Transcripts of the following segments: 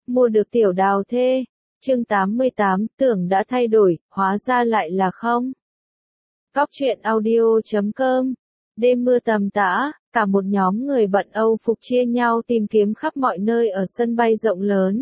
Mua được tiểu đào thê. Chương 88, tưởng đã thay đổi, hóa ra lại là không. Cóc truyện audio.com. Đêm mưa tầm tã, cả một nhóm người bận Âu phục chia nhau tìm kiếm khắp mọi nơi ở sân bay rộng lớn.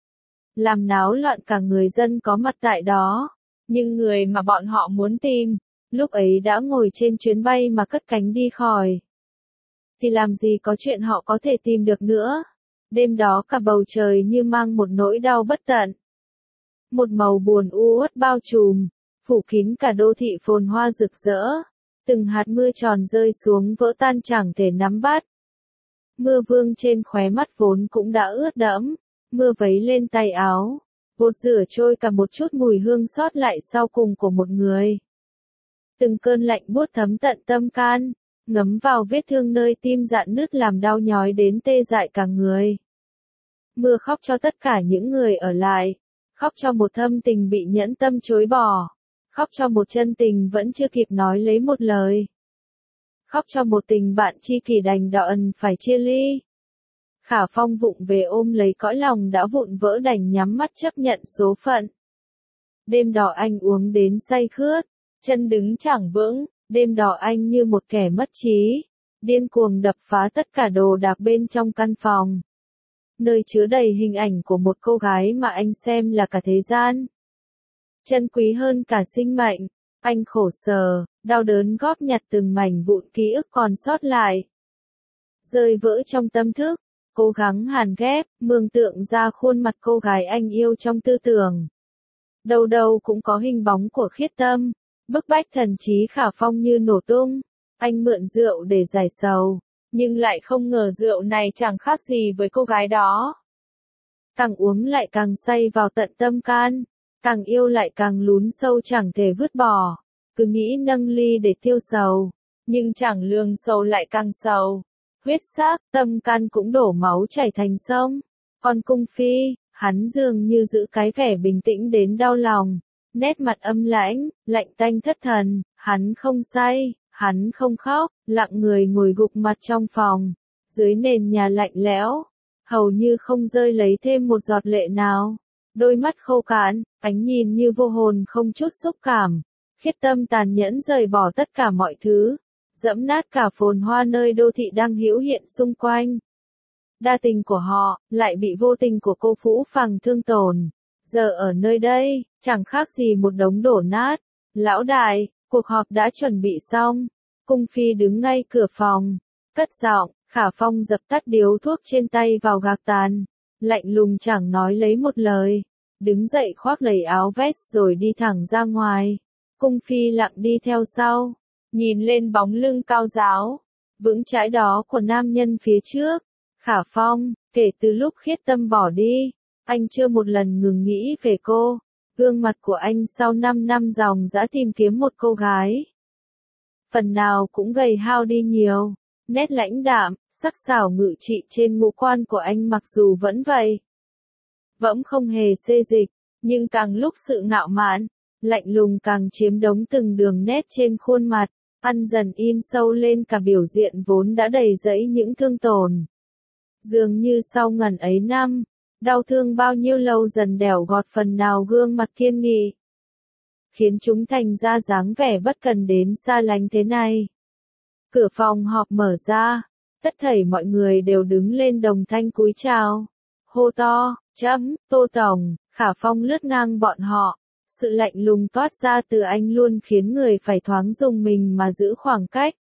Làm náo loạn cả người dân có mặt tại đó. Nhưng người mà bọn họ muốn tìm, lúc ấy đã ngồi trên chuyến bay mà cất cánh đi khỏi. Thì làm gì có chuyện họ có thể tìm được nữa. Đêm đó cả bầu trời như mang một nỗi đau bất tận. Một màu buồn u uất bao trùm, phủ kín cả đô thị phồn hoa rực rỡ. Từng hạt mưa tròn rơi xuống vỡ tan chẳng thể nắm bắt. Mưa vương trên khóe mắt vốn cũng đã ướt đẫm, mưa vấy lên tay áo, bột rửa trôi cả một chút mùi hương sót lại sau cùng của một người. Từng cơn lạnh buốt thấm tận tâm can, ngấm vào vết thương nơi tim rạn nứt làm đau nhói đến tê dại cả người. Mưa khóc cho tất cả những người ở lại, khóc cho một thâm tình bị nhẫn tâm chối bỏ, khóc cho một chân tình vẫn chưa kịp nói lấy một lời. Khóc cho một tình bạn tri kỷ đành đoạn phải chia ly. Khả Phong vụng về ôm lấy cõi lòng đã vụn vỡ đành nhắm mắt chấp nhận số phận. Đêm đó anh uống đến say khướt, chân đứng chẳng vững, đêm đó anh như một kẻ mất trí, điên cuồng đập phá tất cả đồ đạc bên trong căn phòng. Nơi chứa đầy hình ảnh của một cô gái mà anh xem là cả thế gian. Chân quý hơn cả sinh mệnh, anh khổ sở, đau đớn góp nhặt từng mảnh vụn ký ức còn sót lại. Rơi vỡ trong tâm thức, cố gắng hàn ghép, mường tượng ra khuôn mặt cô gái anh yêu trong tư tưởng. Đâu đâu cũng có hình bóng của Khiết Tâm, bức bách thần trí Khả Phong như nổ tung. Anh mượn rượu để giải sầu, nhưng lại không ngờ rượu này chẳng khác gì với cô gái đó. Càng uống lại càng say vào tận tâm can, càng yêu lại càng lún sâu chẳng thể vứt bỏ, cứ nghĩ nâng ly để tiêu sầu, nhưng chẳng lường sầu lại càng sầu. Huyết xác, tâm can cũng đổ máu chảy thành sông. Còn cung phi, hắn dường như giữ cái vẻ bình tĩnh đến đau lòng, nét mặt âm lãnh, lạnh tanh thất thần, hắn không say, hắn không khóc, lặng người ngồi gục mặt trong phòng, dưới nền nhà lạnh lẽo, hầu như không rơi lấy thêm một giọt lệ nào. Đôi mắt khô cạn, ánh nhìn như vô hồn không chút xúc cảm. Khiết Tâm tàn nhẫn rời bỏ tất cả mọi thứ, dẫm nát cả phồn hoa nơi đô thị đang hữu hiện xung quanh. Đa tình của họ, lại bị vô tình của cô phũ phàng thương tổn. Giờ ở nơi đây, chẳng khác gì một đống đổ nát. Lão đại, cuộc họp đã chuẩn bị xong. Cung phi đứng ngay cửa phòng, cất giọng. Khả Phong dập tắt điếu thuốc trên tay vào gạc tàn, lạnh lùng chẳng nói lấy một lời, đứng dậy khoác lấy áo vest rồi đi thẳng ra ngoài. Cung phi lặng đi theo sau, nhìn lên bóng lưng cao ráo, vững chãi đó của nam nhân phía trước. Khả Phong, kể từ lúc Khiết Tâm bỏ đi, anh chưa một lần ngừng nghĩ về cô. Gương mặt của anh sau 5 năm dòng dã tìm kiếm một cô gái, phần nào cũng gầy hao đi nhiều. Nét lãnh đạm, sắc sảo ngự trị trên ngũ quan của anh mặc dù vẫn vậy, vẫn không hề xê dịch, nhưng càng lúc sự ngạo mạn, lạnh lùng càng chiếm đóng từng đường nét trên khuôn mặt, ăn dần in sâu lên cả biểu diện vốn đã đầy rẫy những thương tổn. Dường như sau ngần ấy năm, đau thương bao nhiêu lâu dần đẻo gọt phần nào gương mặt kiên nghị, khiến chúng thành ra dáng vẻ bất cần đến xa lánh thế này. Cửa phòng họp mở ra, tất thảy mọi người đều đứng lên đồng thanh cúi chào. Hô to, Tô Tổng. Khả Phong lướt ngang bọn họ, sự lạnh lùng toát ra từ anh luôn khiến người phải thoáng rùng mình mà giữ khoảng cách.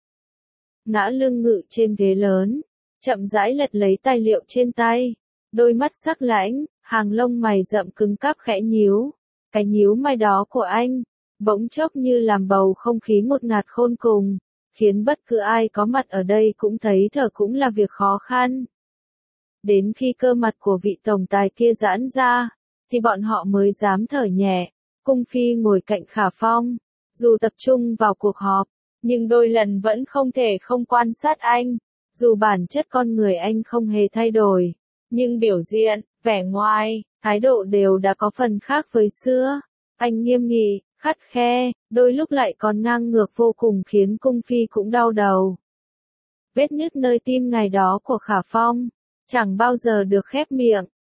Ngã lưng ngự trên ghế lớn, chậm rãi lật lấy tài liệu trên tay, đôi mắt sắc lãnh, hàng lông mày rậm cứng cáp khẽ nhíu. Cái nhíu mày đó của anh, bỗng chốc như làm bầu không khí ngột ngạt khôn cùng, khiến bất cứ ai có mặt ở đây cũng thấy thở cũng là việc khó khăn. Đến khi cơ mặt của vị tổng tài kia giãn ra, thì bọn họ mới dám thở nhẹ. Cung phi ngồi cạnh Khả Phong, dù tập trung vào cuộc họp, nhưng đôi lần vẫn không thể không quan sát anh. Dù bản chất con người anh không hề thay đổi, nhưng biểu diện, vẻ ngoài, thái độ đều đã có phần khác với xưa. Anh nghiêm nghị, khắt khe, đôi lúc lại còn ngang ngược vô cùng khiến cung phi cũng đau đầu. Vết nứt nơi tim ngày đó của Khả Phong chẳng bao giờ được khép miệng,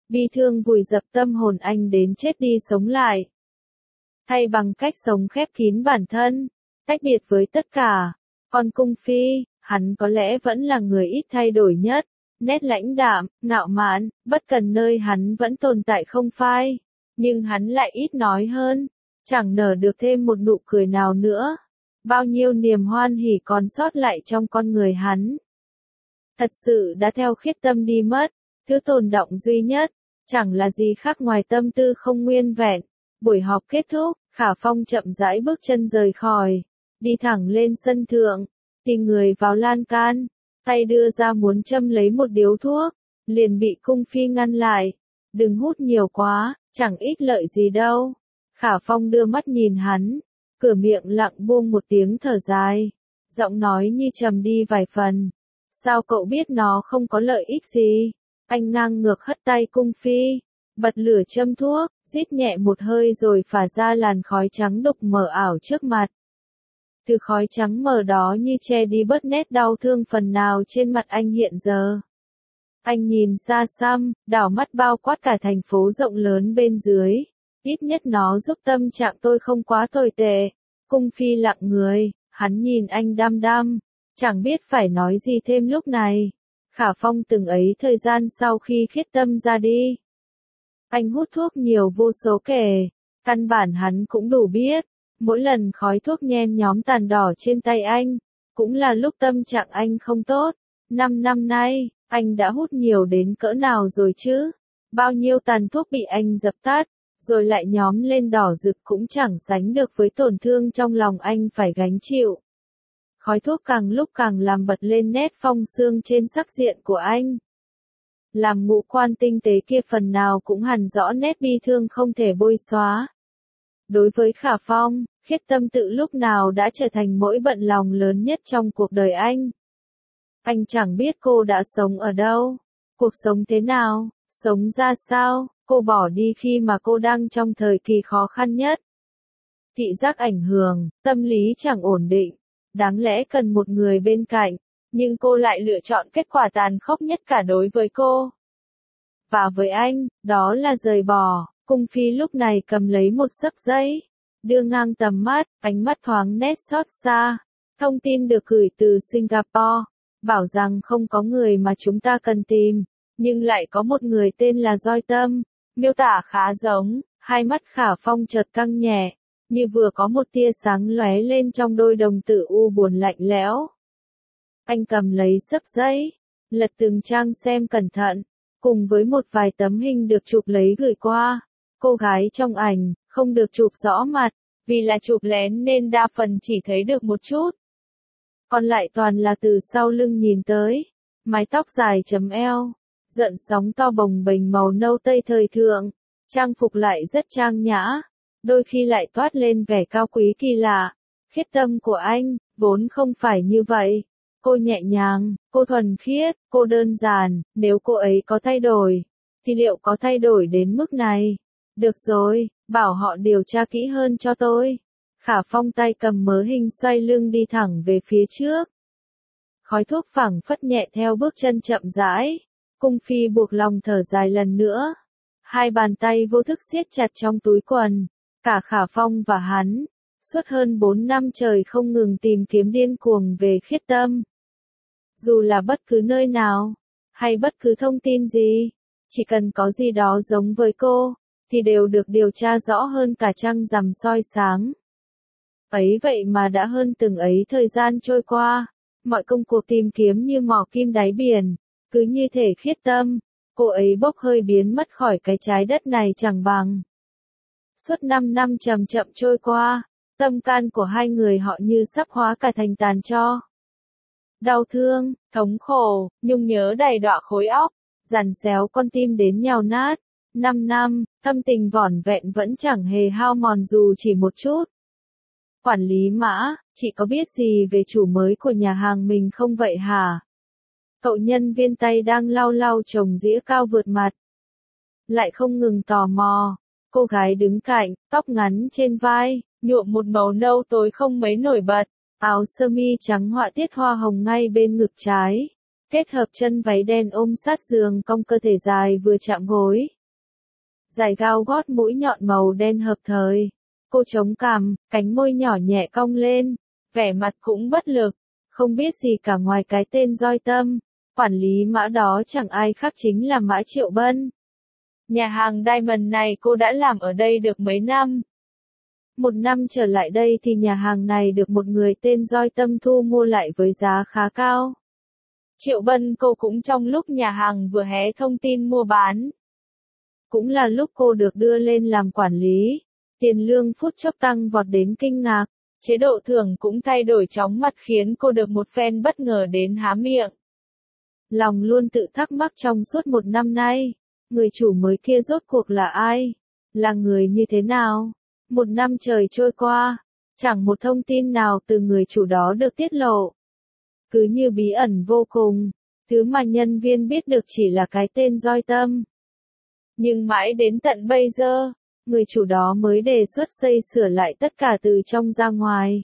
bi thương vùi dập tâm hồn anh đến chết đi sống lại. Thay bằng cách sống khép kín bản thân, tách biệt với tất cả. Còn Cung Phi, hắn có lẽ vẫn là người ít thay đổi nhất, nét lãnh đạm, ngạo mạn, bất cần nơi hắn vẫn tồn tại không phai, nhưng hắn lại ít nói hơn, chẳng nở được thêm một nụ cười nào nữa. Bao nhiêu niềm hoan hỉ còn sót lại trong con người hắn. Thật sự đã theo Khiết Tâm đi mất, thứ tồn đọng duy nhất, chẳng là gì khác ngoài tâm tư không nguyên vẹn. Buổi họp kết thúc, Khả Phong chậm rãi bước chân rời khỏi, đi thẳng lên sân thượng, tìm người vào lan can, tay đưa ra muốn châm lấy một điếu thuốc, liền bị Cung Phi ngăn lại. Đừng hút nhiều quá, chẳng ích lợi gì đâu. Khả Phong đưa mắt nhìn hắn, cửa miệng lặng buông một tiếng thở dài, giọng nói như trầm đi vài phần. Sao cậu biết nó không có lợi ích gì? Anh ngang ngược hất tay Cung Phi, bật lửa châm thuốc, rít nhẹ một hơi rồi phả ra làn khói trắng đục mờ ảo trước mặt. Từ khói trắng mờ đó như che đi bớt nét đau thương phần nào trên mặt anh hiện giờ. Anh nhìn xa xăm, đảo mắt bao quát cả thành phố rộng lớn bên dưới. Ít nhất nó giúp tâm trạng tôi không quá tồi tệ. Cung Phi lặng người, hắn nhìn anh đăm đăm, chẳng biết phải nói gì thêm lúc này. Khả Phong từng ấy thời gian sau khi Khiết Tâm ra đi. Anh hút thuốc nhiều vô số kể, căn bản hắn cũng đủ biết. Mỗi lần khói thuốc nhen nhóm tàn đỏ trên tay anh, cũng là lúc tâm trạng anh không tốt. 5 năm nay, anh đã hút nhiều đến cỡ nào rồi chứ? Bao nhiêu tàn thuốc bị anh dập tắt, rồi lại nhóm lên đỏ rực cũng chẳng sánh được với tổn thương trong lòng anh phải gánh chịu. Khói thuốc càng lúc càng làm bật lên nét phong sương trên sắc diện của anh. Làm ngũ quan tinh tế kia phần nào cũng hằn rõ nét bi thương không thể bôi xóa. Đối với Khả Phong, Khiết Tâm tự lúc nào đã trở thành nỗi bận lòng lớn nhất trong cuộc đời anh. Anh chẳng biết cô đã sống ở đâu, cuộc sống thế nào, sống ra sao, cô bỏ đi khi mà cô đang trong thời kỳ khó khăn nhất. Thị giác ảnh hưởng, tâm lý chẳng ổn định, đáng lẽ cần một người bên cạnh, nhưng cô lại lựa chọn kết quả tàn khốc nhất cả đối với cô. Và với anh, đó là rời bỏ. Cung Phi lúc này cầm lấy một xấp giấy, đưa ngang tầm mắt, ánh mắt thoáng nét xót xa. Thông tin được gửi từ Singapore, bảo rằng không có người mà chúng ta cần tìm, nhưng lại có một người tên là Doi Tâm, miêu tả khá giống. Hai mắt Khả Phong chợt căng nhẹ, như vừa có một tia sáng lóe lên trong đôi đồng tử u buồn lạnh lẽo. Anh cầm lấy xấp giấy, lật từng trang xem cẩn thận, cùng với một vài tấm hình được chụp lấy gửi qua. Cô gái trong ảnh, không được chụp rõ mặt, vì là chụp lén nên đa phần chỉ thấy được một chút. Còn lại toàn là từ sau lưng nhìn tới, mái tóc dài chấm eo, giận sóng to bồng bềnh màu nâu tây thời thượng, trang phục lại rất trang nhã, đôi khi lại toát lên vẻ cao quý kỳ lạ. Khiết Tâm của anh, vốn không phải như vậy. Cô nhẹ nhàng, cô thuần khiết, cô đơn giản, nếu cô ấy có thay đổi, thì liệu có thay đổi đến mức này? Được rồi, bảo họ điều tra kỹ hơn cho tôi. Khả Phong tay cầm mớ hình xoay lưng đi thẳng về phía trước. Khói thuốc phảng phất nhẹ theo bước chân chậm rãi. Cung Phi buộc lòng thở dài lần nữa. Hai bàn tay vô thức siết chặt trong túi quần. Cả Khả Phong và hắn, suốt hơn 4 năm trời không ngừng tìm kiếm điên cuồng về Khiết Tâm. Dù là bất cứ nơi nào, hay bất cứ thông tin gì, chỉ cần có gì đó giống với cô, thì đều được điều tra rõ hơn cả trăng rằm soi sáng. Ấy vậy mà đã hơn từng ấy thời gian trôi qua, mọi công cuộc tìm kiếm như mò kim đáy biển, cứ như thể Khiết Tâm, cô ấy bốc hơi biến mất khỏi cái trái đất này chẳng bằng. Suốt 5 năm chậm chậm trôi qua, tâm can của hai người họ như sắp hóa cả thành tàn tro. Đau thương, thống khổ, nhung nhớ đầy đọa khối óc, dằn xéo con tim đến nhào nát. 5 năm, thâm tình vỏn vẹn vẫn chẳng hề hao mòn dù chỉ một chút. Quản lý Mã, chị có biết gì về chủ mới của nhà hàng mình không vậy hả? Cậu nhân viên tay đang lau lau chồng dĩa cao vượt mặt. Lại không ngừng tò mò. Cô gái đứng cạnh, tóc ngắn trên vai, nhuộm một màu nâu tối không mấy nổi bật. Áo sơ mi trắng họa tiết hoa hồng ngay bên ngực trái. Kết hợp chân váy đen ôm sát giường cong cơ thể dài vừa chạm gối. Giày cao gót mũi nhọn màu đen hợp thời. Cô chống cằm, cánh môi nhỏ nhẹ cong lên, vẻ mặt cũng bất lực, không biết gì cả ngoài cái tên Doi Tâm. Quản lý Mã đó chẳng ai khác chính là Mã Triệu Bân. Nhà hàng Diamond này cô đã làm ở đây được mấy năm? 1 năm trở lại đây thì nhà hàng này được một người tên Doi Tâm thu mua lại với giá khá cao. Triệu Bân cô cũng trong lúc nhà hàng vừa hé thông tin mua bán. Cũng là lúc cô được đưa lên làm quản lý. Tiền lương phút chốc tăng vọt đến kinh ngạc. Chế độ thưởng cũng thay đổi chóng mặt khiến cô được một phen bất ngờ đến há miệng. Lòng luôn tự thắc mắc trong suốt 1 năm nay. Người chủ mới kia rốt cuộc là ai? Là người như thế nào? 1 năm trời trôi qua, chẳng một thông tin nào từ người chủ đó được tiết lộ. Cứ như bí ẩn vô cùng, thứ mà nhân viên biết được chỉ là cái tên Doi Tâm. Nhưng mãi đến tận bây giờ, người chủ đó mới đề xuất xây sửa lại tất cả từ trong ra ngoài.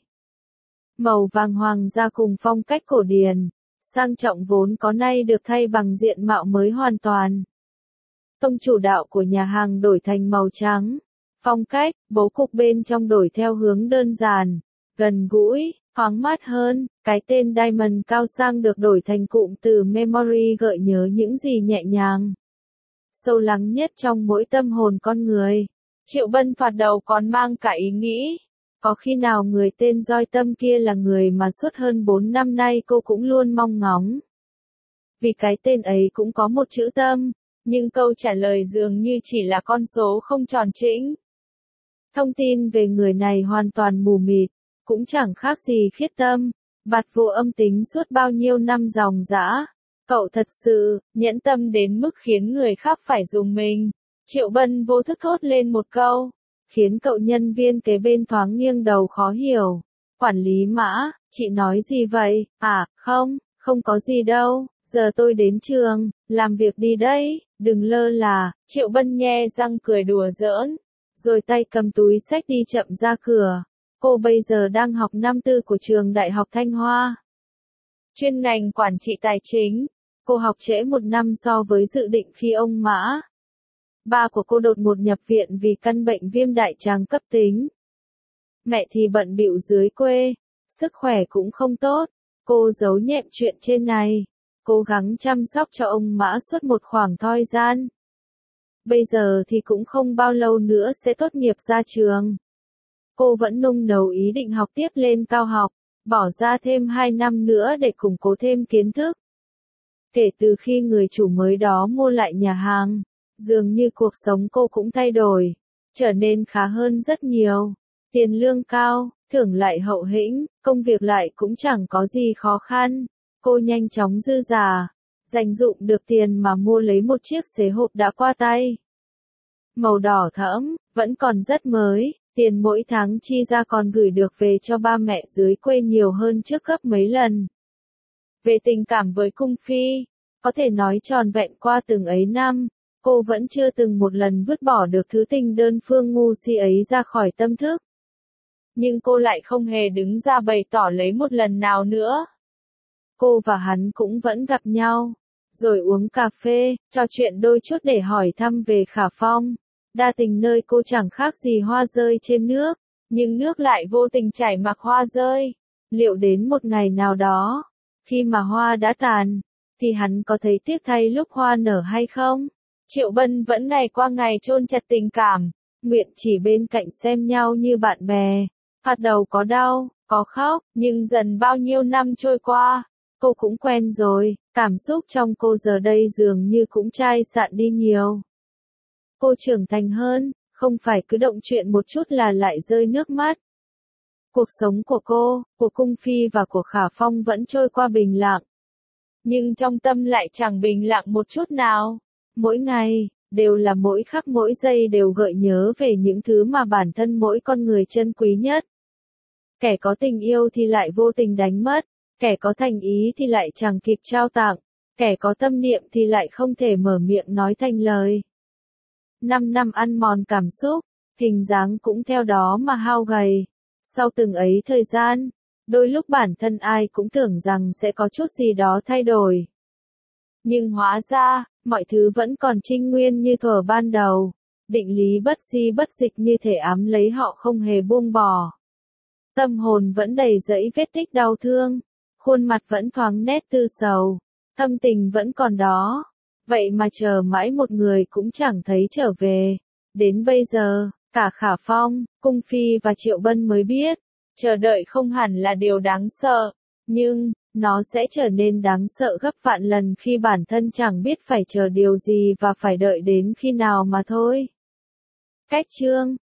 Màu vàng hoàng ra cùng phong cách cổ điển, sang trọng vốn có nay được thay bằng diện mạo mới hoàn toàn. Tông chủ đạo của nhà hàng đổi thành màu trắng. Phong cách, bố cục bên trong đổi theo hướng đơn giản, gần gũi, thoáng mát hơn. Cái tên Diamond cao sang được đổi thành cụm từ Memory gợi nhớ những gì nhẹ nhàng, sâu lắng nhất trong mỗi tâm hồn con người. Triệu Bân thoạt đầu còn mang cả ý nghĩ, có khi nào người tên Doi Tâm kia là người mà suốt hơn 4 năm nay cô cũng luôn mong ngóng. Vì cái tên ấy cũng có một chữ Tâm, nhưng câu trả lời dường như chỉ là con số không tròn trĩnh. Thông tin về người này hoàn toàn mù mịt, cũng chẳng khác gì Khiết Tâm, bạt vô âm tính suốt bao nhiêu năm ròng rã. Cậu thật sự, nhẫn tâm đến mức khiến người khác phải rùng mình. Triệu Bân vô thức thốt lên một câu, khiến cậu nhân viên kế bên thoáng nghiêng đầu khó hiểu. Quản lý Mã, chị nói gì vậy? À, không có gì đâu, giờ tôi đến trường, làm việc đi đấy, đừng lơ là. Triệu Bân nhe răng cười đùa giỡn, rồi tay cầm túi xách đi chậm ra cửa. Cô bây giờ đang học năm tư của trường Đại học Thanh Hoa. Chuyên ngành quản trị tài chính. Cô học trễ 1 năm so với dự định khi ông Mã, ba của cô đột ngột nhập viện vì căn bệnh viêm đại tràng cấp tính. Mẹ thì bận bịu dưới quê, sức khỏe cũng không tốt. Cô giấu nhẹm chuyện trên này, cố gắng chăm sóc cho ông Mã suốt một khoảng thời gian. Bây giờ thì cũng không bao lâu nữa sẽ tốt nghiệp ra trường. Cô vẫn nung nấu ý định học tiếp lên cao học, bỏ ra thêm 2 năm nữa để củng cố thêm kiến thức. Kể từ khi người chủ mới đó mua lại nhà hàng, dường như cuộc sống cô cũng thay đổi, trở nên khá hơn rất nhiều. Tiền lương cao, thưởng lại hậu hĩnh, công việc lại cũng chẳng có gì khó khăn. Cô nhanh chóng dư giả, dành dụm được tiền mà mua lấy một chiếc xế hộp đã qua tay. Màu đỏ thẫm, vẫn còn rất mới, tiền mỗi tháng chi ra còn gửi được về cho ba mẹ dưới quê nhiều hơn trước gấp mấy lần. Về tình cảm với cung phi, có thể nói tròn vẹn qua từng ấy năm, cô vẫn chưa từng một lần vứt bỏ được thứ tình đơn phương ngu si ấy ra khỏi tâm thức. Nhưng cô lại không hề đứng ra bày tỏ lấy một lần nào nữa. Cô và hắn cũng vẫn gặp nhau, rồi uống cà phê, trò chuyện đôi chút để hỏi thăm về Khả Phong. Đa tình nơi cô chẳng khác gì hoa rơi trên nước, nhưng nước lại vô tình chảy mặc hoa rơi. Liệu đến một ngày nào đó, khi mà hoa đã tàn, thì hắn có thấy tiếc thay lúc hoa nở hay không? Triệu Bân vẫn ngày qua ngày chôn chặt tình cảm, nguyện chỉ bên cạnh xem nhau như bạn bè. Thoạt đầu có đau, có khóc, nhưng dần bao nhiêu năm trôi qua, cô cũng quen rồi, cảm xúc trong cô giờ đây dường như cũng chai sạn đi nhiều. Cô trưởng thành hơn, không phải cứ động chuyện một chút là lại rơi nước mắt. Cuộc sống của cô, của Cung Phi và của Khả Phong vẫn trôi qua bình lặng. Nhưng trong tâm lại chẳng bình lặng một chút nào. Mỗi ngày, đều là mỗi khắc mỗi giây đều gợi nhớ về những thứ mà bản thân mỗi con người trân quý nhất. Kẻ có tình yêu thì lại vô tình đánh mất, kẻ có thành ý thì lại chẳng kịp trao tặng, kẻ có tâm niệm thì lại không thể mở miệng nói thành lời. 5 năm ăn mòn cảm xúc, hình dáng cũng theo đó mà hao gầy. Sau từng ấy thời gian, đôi lúc bản thân ai cũng tưởng rằng sẽ có chút gì đó thay đổi. Nhưng hóa ra, mọi thứ vẫn còn trinh nguyên như thuở ban đầu. định lý bất di bất dịch như thể ám lấy họ không hề buông bỏ. Tâm hồn vẫn đầy dẫy vết tích đau thương, khuôn mặt vẫn thoáng nét tư sầu, thâm tình vẫn còn đó. Vậy mà chờ mãi một người cũng chẳng thấy trở về. Đến bây giờ, cả Khả Phong, Cung Phi và Triệu Bân mới biết, chờ đợi không hẳn là điều đáng sợ, nhưng, nó sẽ trở nên đáng sợ gấp vạn lần khi bản thân chẳng biết phải chờ điều gì và phải đợi đến khi nào mà thôi. Cách chương